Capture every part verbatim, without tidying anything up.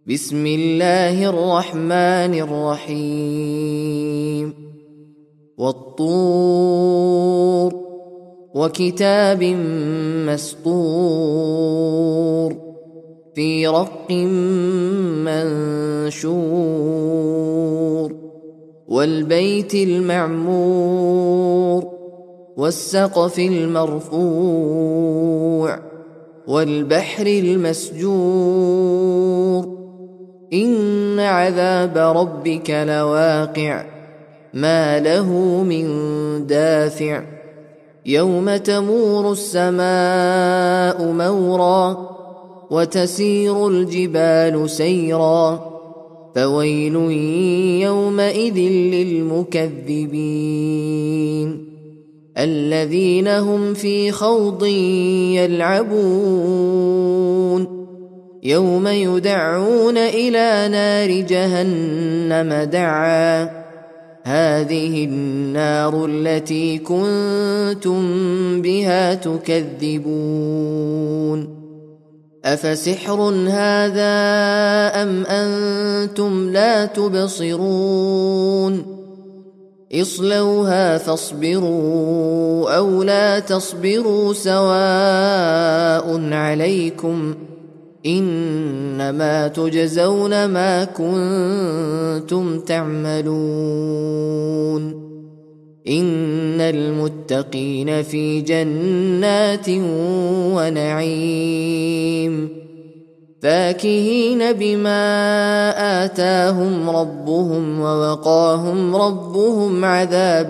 بسم الله الرحمن الرحيم والطور وكتاب مسطور في رق منشور والبيت المعمور والسقف المرفوع والبحر المسجور إن عذاب ربك لواقع ما له من دافع يوم تمور السماء مورا وتسير الجبال سيرا فويل يومئذ للمكذبين الذين هم في خوض يلعبون يوم يدعون إلى نار جهنم دعا هذه النار التي كنتم بها تكذبون أفسحر هذا أم أنتم لا تبصرون اصلوها فاصبروا أو لا تصبروا سواء عليكم إنما تجزون ما كنتم تعملون إن المتقين في جنات ونعيم فاكهين بما آتاهم ربهم ووقاهم ربهم عذاب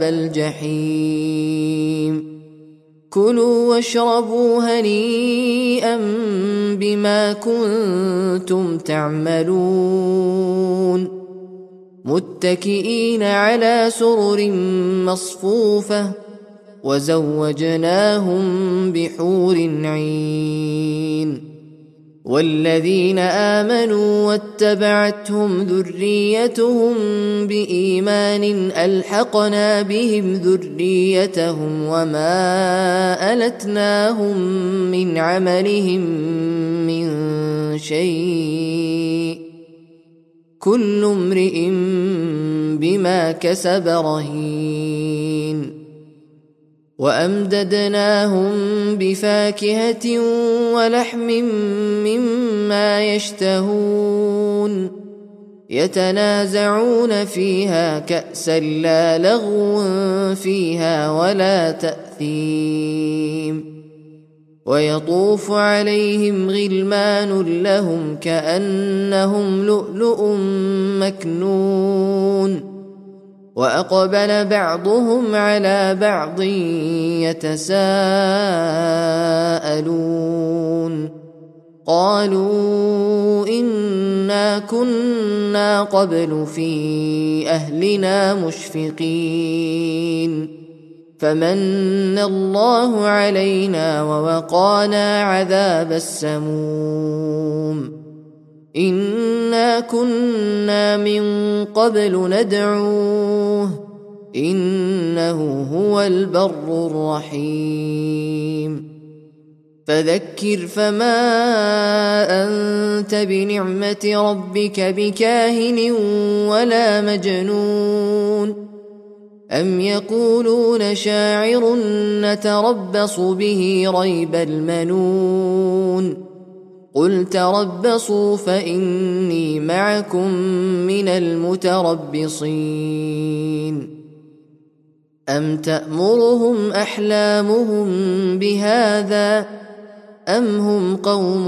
الجحيم كلوا واشربوا هنيئا بما كنتم تعملون متكئين على سرر مصفوفة وزوجناهم بحور عين والذين آمنوا واتبعتهم ذريتهم بإيمان ألحقنا بهم ذريتهم وما ألتناهم من عملهم من شيء كل امرئ بما كسب رهين وأمددناهم بفاكهة ولحم مما يشتهون يتنازعون فيها كأسا لا لغو فيها ولا تأثيم ويطوف عليهم غلمان لهم كأنهم لؤلؤ مكنون وأقبل بعضهم على بعض يتساءلون قالوا إنا كنا قبل في أهلنا مشفقين فمن الله علينا ووقانا عذاب السموم إنا كنا من قبل ندعوه إنه هو البر الرحيم فذكر فما أنت بنعمة ربك بكاهن ولا مجنون أم يقولون شاعر نتربص به ريب المنون قل تربصوا فإني معكم من المتربصين أم تأمرهم أحلامهم بهذا أم هم قوم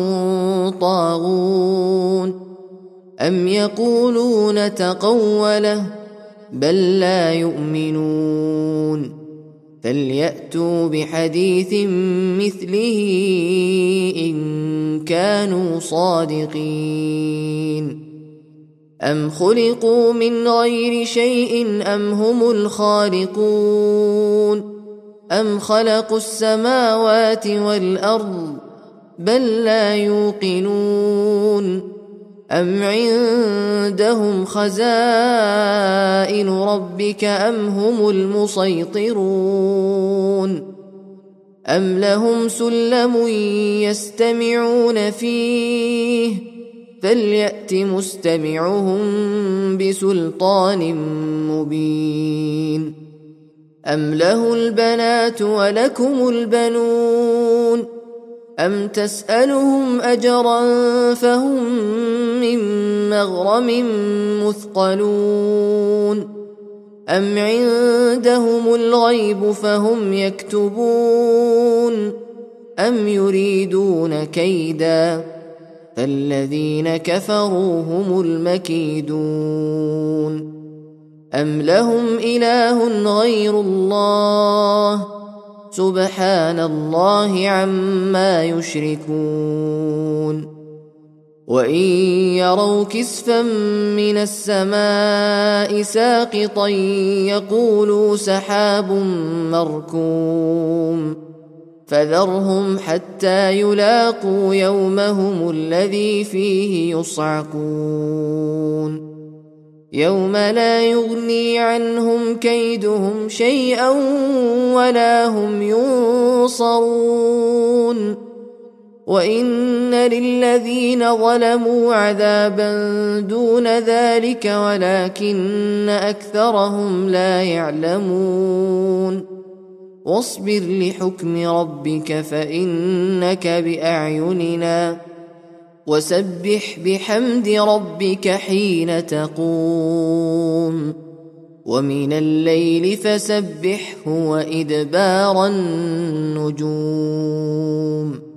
طاغون أم يقولون تقوله بل لا يؤمنون فليأتوا بحديث مثله إن كانوا صادقين أم خلقوا من غير شيء أم هم الخالقون أم خلقوا السماوات والأرض بل لا يوقنون أم عندهم خزائن ربك أم هم المسيطرون أم لهم سلم يستمعون فيه فليأت مستمعهم بسلطان مبين أم له البنات ولكم البنون أم تسألهم أجرا فهم من مغرم مثقلون أم عندهم الغيب فهم يكتبون أم يريدون كيدا فالذين كفروا هم المكيدون أم لهم إله غير الله سبحان الله عما يشركون وإن يروا كسفا من السماء ساقطا يقولوا سحاب مركوم فذرهم حتى يلاقوا يومهم الذي فيه يصعقون يوم لا يغني عنهم كيدهم شيئا ولا هم ينصرون وإن للذين ظلموا عذابا دون ذلك ولكن أكثرهم لا يعلمون واصبر لحكم ربك فإنك بأعيننا وسبح بحمد ربك حين تقوم ومن الليل فسبحه وإدبار النجوم